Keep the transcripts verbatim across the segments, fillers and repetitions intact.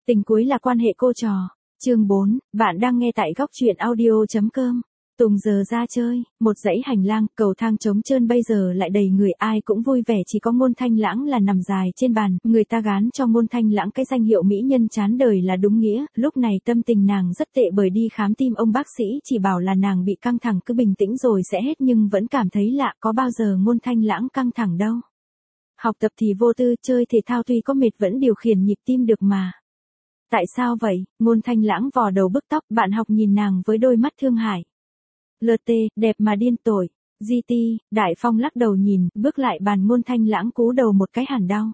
Tình cuối là quan hệ cô trò. Chương bốn, bạn đang nghe tại góc truyện audio.com. Tùng giờ ra chơi, một dãy hành lang, cầu thang trống trơn bây giờ lại đầy người, ai cũng vui vẻ, chỉ có Ngôn Thanh Lãng là nằm dài trên bàn, người ta gán cho Ngôn Thanh Lãng cái danh hiệu mỹ nhân chán đời là đúng nghĩa, lúc này tâm tình nàng rất tệ bởi đi khám tim ông bác sĩ chỉ bảo là nàng bị căng thẳng, cứ bình tĩnh rồi sẽ hết, nhưng vẫn cảm thấy lạ, có bao giờ Ngôn Thanh Lãng căng thẳng đâu. Học tập thì vô tư, chơi thể thao tuy có mệt vẫn điều khiển nhịp tim được mà. Tại sao vậy? Ngôn Thanh Lãng vò đầu bức tóc, bạn học nhìn nàng với đôi mắt thương hại. lờ tê, đẹp mà điên tội. giê tê, Đại Phong lắc đầu nhìn, bước lại bàn Ngôn Thanh Lãng cú đầu một cái hẳn đau.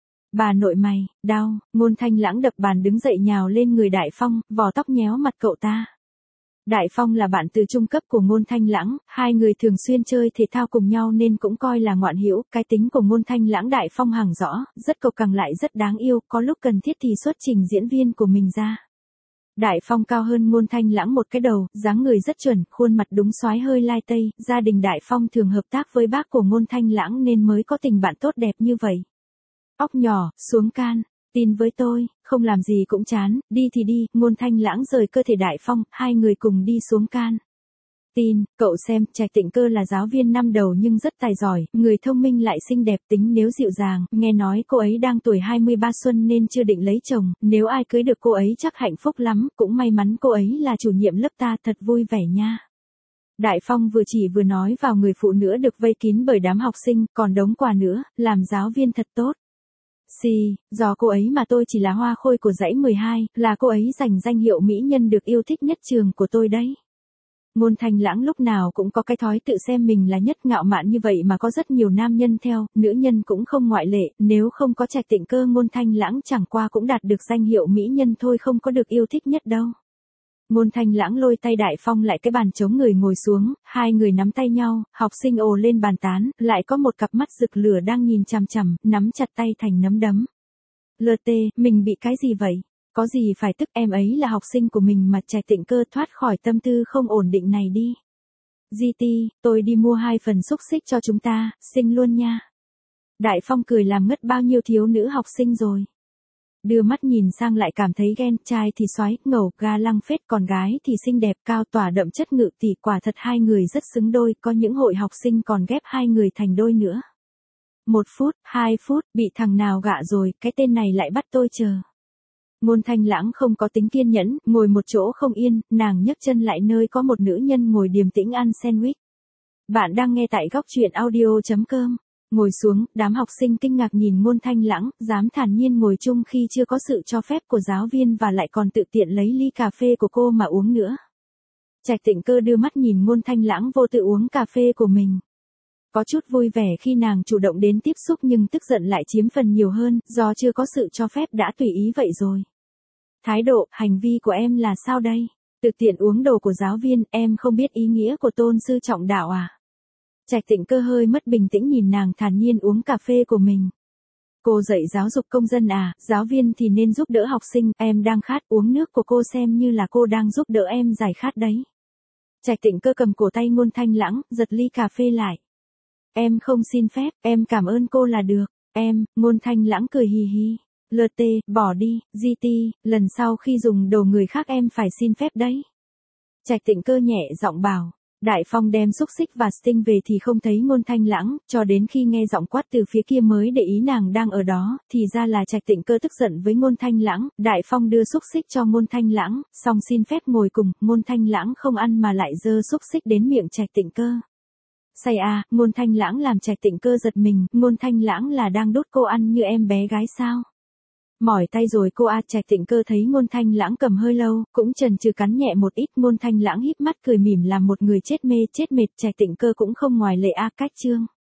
Bà nội mày, đau. Ngôn Thanh Lãng đập bàn đứng dậy nhào lên người Đại Phong, vò tóc nhéo mặt cậu ta. Đại Phong là bạn từ trung cấp của Ngôn Thanh Lãng, hai người thường xuyên chơi thể thao cùng nhau nên cũng coi là ngoạn hữu. Cái tính của Ngôn Thanh Lãng Đại Phong hàng rõ, rất cộc cằn lại rất đáng yêu, có lúc cần thiết thì xuất trình diễn viên của mình ra. Đại Phong cao hơn Ngôn Thanh Lãng một cái đầu, dáng người rất chuẩn, khuôn mặt đúng soái hơi lai tây, gia đình Đại Phong thường hợp tác với bác của Ngôn Thanh Lãng nên mới có tình bạn tốt đẹp như vậy. Óc nhỏ, xuống can. Tin với tôi, không làm gì cũng chán, đi thì đi. Ngôn Thanh Lãng rời cơ thể Đại Phong, hai người cùng đi xuống can. Tin, cậu xem, Trạch Tịnh Cơ là giáo viên năm đầu nhưng rất tài giỏi, người thông minh lại xinh đẹp, tính nếu dịu dàng, nghe nói cô ấy đang tuổi hai mươi ba xuân nên chưa định lấy chồng, nếu ai cưới được cô ấy chắc hạnh phúc lắm, cũng may mắn cô ấy là chủ nhiệm lớp ta, thật vui vẻ nha. Đại Phong vừa chỉ vừa nói vào người phụ nữ được vây kín bởi đám học sinh, còn đống quà nữa, làm giáo viên thật tốt. Xì, do cô ấy mà tôi chỉ là hoa khôi của dãy mười hai, là cô ấy giành danh hiệu mỹ nhân được yêu thích nhất trường của tôi đấy. Ngôn Thanh Lãng lúc nào cũng có cái thói tự xem mình là nhất, ngạo mạn như vậy mà có rất nhiều nam nhân theo, nữ nhân cũng không ngoại lệ, nếu không có Trạch Tịnh Cơ Ngôn Thanh Lãng chẳng qua cũng đạt được danh hiệu mỹ nhân thôi, không có được yêu thích nhất đâu. Ngôn Thanh Lãng lôi tay Đại Phong lại cái bàn chống người ngồi xuống, hai người nắm tay nhau, học sinh ồ lên bàn tán, lại có một cặp mắt rực lửa đang nhìn chằm chằm, nắm chặt tay thành nắm đấm. lờ tê, mình bị cái gì vậy? Có gì phải tức, em ấy là học sinh của mình mà. Trạch Tịnh Cơ thoát khỏi tâm tư không ổn định này đi. giê tê, tôi đi mua hai phần xúc xích cho chúng ta, xinh luôn nha. Đại Phong cười làm ngất bao nhiêu thiếu nữ học sinh rồi. Đưa mắt nhìn sang lại cảm thấy ghen, trai thì soái, ngầu, ga lăng phết, còn gái thì xinh đẹp, cao tỏa đậm chất ngự tỷ, quả thật hai người rất xứng đôi, có những hội học sinh còn ghép hai người thành đôi nữa. Một phút, hai phút, bị thằng nào gạ rồi, cái tên này lại bắt tôi chờ. Ngôn Thanh Lãng không có tính kiên nhẫn, ngồi một chỗ không yên, nàng nhấc chân lại nơi có một nữ nhân ngồi điềm tĩnh ăn sandwich. Bạn đang nghe tại góc truyện audio.com. Ngồi xuống, đám học sinh kinh ngạc nhìn Ngôn Thanh Lãng, dám thản nhiên ngồi chung khi chưa có sự cho phép của giáo viên và lại còn tự tiện lấy ly cà phê của cô mà uống nữa. Trạch Tịnh Cơ đưa mắt nhìn Ngôn Thanh Lãng vô tự uống cà phê của mình. Có chút vui vẻ khi nàng chủ động đến tiếp xúc nhưng tức giận lại chiếm phần nhiều hơn, do chưa có sự cho phép đã tùy ý vậy rồi. Thái độ, hành vi của em là sao đây? Tự tiện uống đồ của giáo viên, em không biết ý nghĩa của tôn sư trọng đạo à? Trạch Tịnh Cơ hơi mất bình tĩnh nhìn nàng thản nhiên uống cà phê của mình. Cô dạy giáo dục công dân à, giáo viên thì nên giúp đỡ học sinh, em đang khát, uống nước của cô xem như là cô đang giúp đỡ em giải khát đấy. Trạch Tịnh Cơ cầm cổ tay Ngôn Thanh Lãng, giật ly cà phê lại. Em không xin phép, em cảm ơn cô là được. Em, Ngôn Thanh Lãng cười hì hì. lờ tê, bỏ đi, giê tê, lần sau khi dùng đồ người khác em phải xin phép đấy. Trạch Tịnh Cơ nhẹ giọng bảo. Đại Phong đem xúc xích và sting về thì không thấy Ngôn Thanh Lãng, cho đến khi nghe giọng quát từ phía kia mới để ý nàng đang ở đó, thì ra là Trạch Tịnh Cơ tức giận với Ngôn Thanh Lãng. Đại Phong đưa xúc xích cho Ngôn Thanh Lãng, xong xin phép ngồi cùng, Ngôn Thanh Lãng không ăn mà lại giơ xúc xích đến miệng Trạch Tịnh Cơ. Say à, Ngôn Thanh Lãng làm Trạch Tịnh Cơ giật mình, Ngôn Thanh Lãng là đang đút cô ăn như em bé gái sao? Mỏi tay rồi cô à. Trạch Tịnh Cơ thấy Ngôn Thanh Lãng cầm hơi lâu, cũng chần chừ cắn nhẹ một ít. Ngôn Thanh Lãng híp mắt cười mỉm làm một người chết mê chết mệt, Trạch Tịnh Cơ cũng không ngoài lệ a. Cách chương